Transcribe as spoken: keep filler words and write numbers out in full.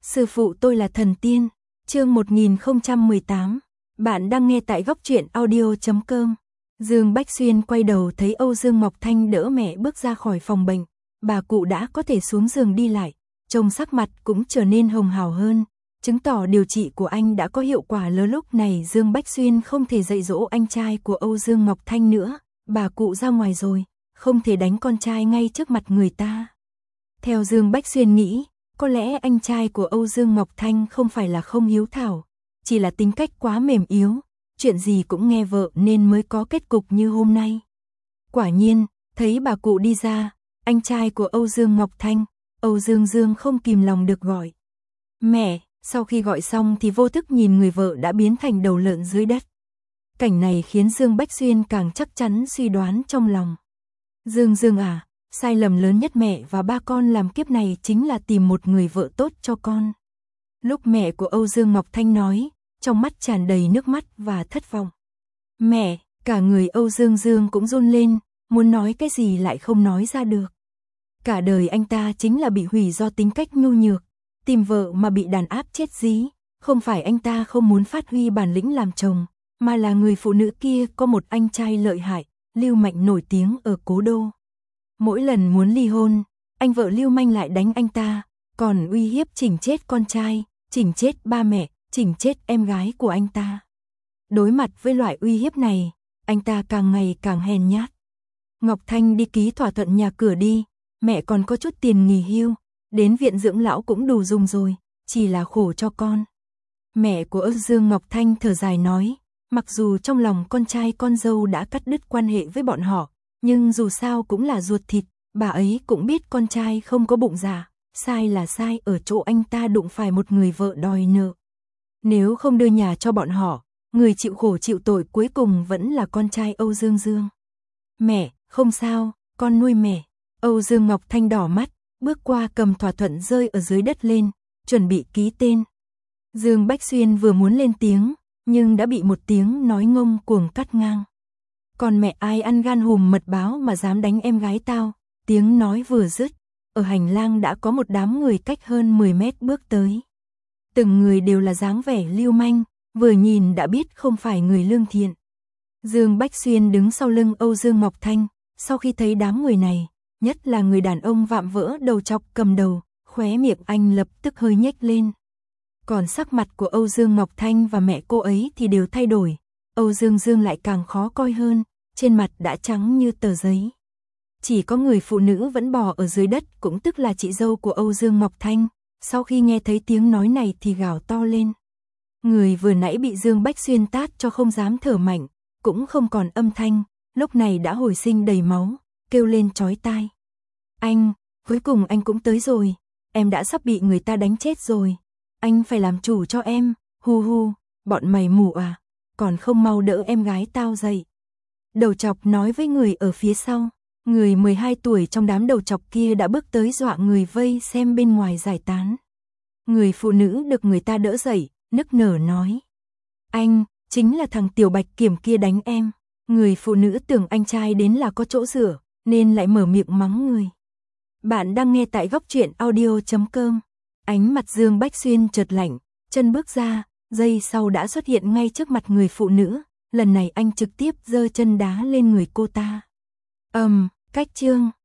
Sư phụ tôi là thần tiên. Chương một nghìn không trăm mười tám. Bạn đang nghe tại góc truyện audio chấm com. Dương Bách Xuyên quay đầu thấy Âu Dương Ngọc Thanh đỡ mẹ bước ra khỏi phòng bệnh. Bà cụ đã có thể xuống giường đi lại, trông sắc mặt cũng trở nên hồng hào hơn, chứng tỏ điều trị của anh đã có hiệu quả lớn. Lúc này Dương Bách Xuyên không thể dạy dỗ anh trai của Âu Dương Ngọc Thanh nữa, bà cụ ra ngoài rồi, không thể đánh con trai ngay trước mặt người ta. Theo Dương Bách Xuyên nghĩ, có lẽ anh trai của Âu Dương Ngọc Thanh không phải là không hiếu thảo, chỉ là tính cách quá mềm yếu, chuyện gì cũng nghe vợ nên mới có kết cục như hôm nay. Quả nhiên, thấy bà cụ đi ra, anh trai của Âu Dương Ngọc Thanh, Âu Dương Dương không kìm lòng được gọi. Mẹ, sau khi gọi xong thì vô thức nhìn người vợ đã biến thành đầu lợn dưới đất. Cảnh này khiến Dương Bách Xuyên càng chắc chắn suy đoán trong lòng. Dương Dương à, sai lầm lớn nhất mẹ và ba con làm kiếp này chính là tìm một người vợ tốt cho con. Lúc mẹ của Âu Dương Ngọc Thanh nói, trong mắt tràn đầy nước mắt và thất vọng. Mẹ, cả người Âu Dương Dương cũng run lên, muốn nói cái gì lại không nói ra được. Cả đời anh ta chính là bị hủy do tính cách nhu nhược, tìm vợ mà bị đàn áp chết dí, không phải anh ta không muốn phát huy bản lĩnh làm chồng, mà là người phụ nữ kia có một anh trai lợi hại, lưu manh nổi tiếng ở cố đô. Mỗi lần muốn ly hôn, anh vợ lưu manh lại đánh anh ta, còn uy hiếp chỉnh chết con trai, chỉnh chết ba mẹ, chỉnh chết em gái của anh ta. Đối mặt với loại uy hiếp này, anh ta càng ngày càng hèn nhát. Ngọc Thanh đi ký thỏa thuận nhà cửa đi, mẹ còn có chút tiền nghỉ hưu, đến viện dưỡng lão cũng đủ dùng rồi, chỉ là khổ cho con. Mẹ của Âu Dương Ngọc Thanh thở dài nói, mặc dù trong lòng con trai con dâu đã cắt đứt quan hệ với bọn họ, nhưng dù sao cũng là ruột thịt, bà ấy cũng biết con trai không có bụng dạ, sai là sai ở chỗ anh ta đụng phải một người vợ đòi nợ. Nếu không đưa nhà cho bọn họ, người chịu khổ chịu tội cuối cùng vẫn là con trai Âu Dương Dương. Mẹ, không sao, con nuôi mẹ. Âu Dương Ngọc Thanh đỏ mắt, bước qua cầm thỏa thuận rơi ở dưới đất lên, chuẩn bị ký tên. Dương Bách Xuyên vừa muốn lên tiếng, nhưng đã bị một tiếng nói ngông cuồng cắt ngang. Còn mẹ ai ăn gan hùm mật báo mà dám đánh em gái tao? Tiếng nói vừa dứt, ở hành lang đã có một đám người cách hơn mười mét bước tới. Từng người đều là dáng vẻ lưu manh, vừa nhìn đã biết không phải người lương thiện. Dương Bách Xuyên đứng sau lưng Âu Dương Ngọc Thanh, sau khi thấy đám người này, nhất là người đàn ông vạm vỡ đầu chọc cầm đầu, khóe miệng anh lập tức hơi nhếch lên. Còn sắc mặt của Âu Dương Ngọc Thanh và mẹ cô ấy thì đều thay đổi, Âu Dương Dương lại càng khó coi hơn, trên mặt đã trắng như tờ giấy. Chỉ có người phụ nữ vẫn bò ở dưới đất, cũng tức là chị dâu của Âu Dương Ngọc Thanh, sau khi nghe thấy tiếng nói này thì gào to lên. Người vừa nãy bị Dương Bách Xuyên tát cho không dám thở mạnh, cũng không còn âm thanh, lúc này đã hồi sinh đầy máu, kêu lên chói tai. Anh, cuối cùng anh cũng tới rồi, em đã sắp bị người ta đánh chết rồi, anh phải làm chủ cho em, hu hu, bọn mày mù à, còn không mau đỡ em gái tao dậy. Đầu chọc nói với người ở phía sau, người mười hai tuổi trong đám đầu chọc kia đã bước tới dọa người vây xem bên ngoài giải tán. Người phụ nữ được người ta đỡ dậy, nức nở nói. Anh, chính là thằng Tiểu Bạch Kiểm kia đánh em. Người phụ nữ tưởng anh trai đến là có chỗ rửa, nên lại mở miệng mắng người. Bạn đang nghe tại góc truyện audio chấm com. Ánh mặt Dương Bách Xuyên chợt lạnh, chân bước ra, giây sau đã xuất hiện ngay trước mặt người phụ nữ. Lần này anh trực tiếp giơ chân đá lên người cô ta. Ầm, um, cách chương.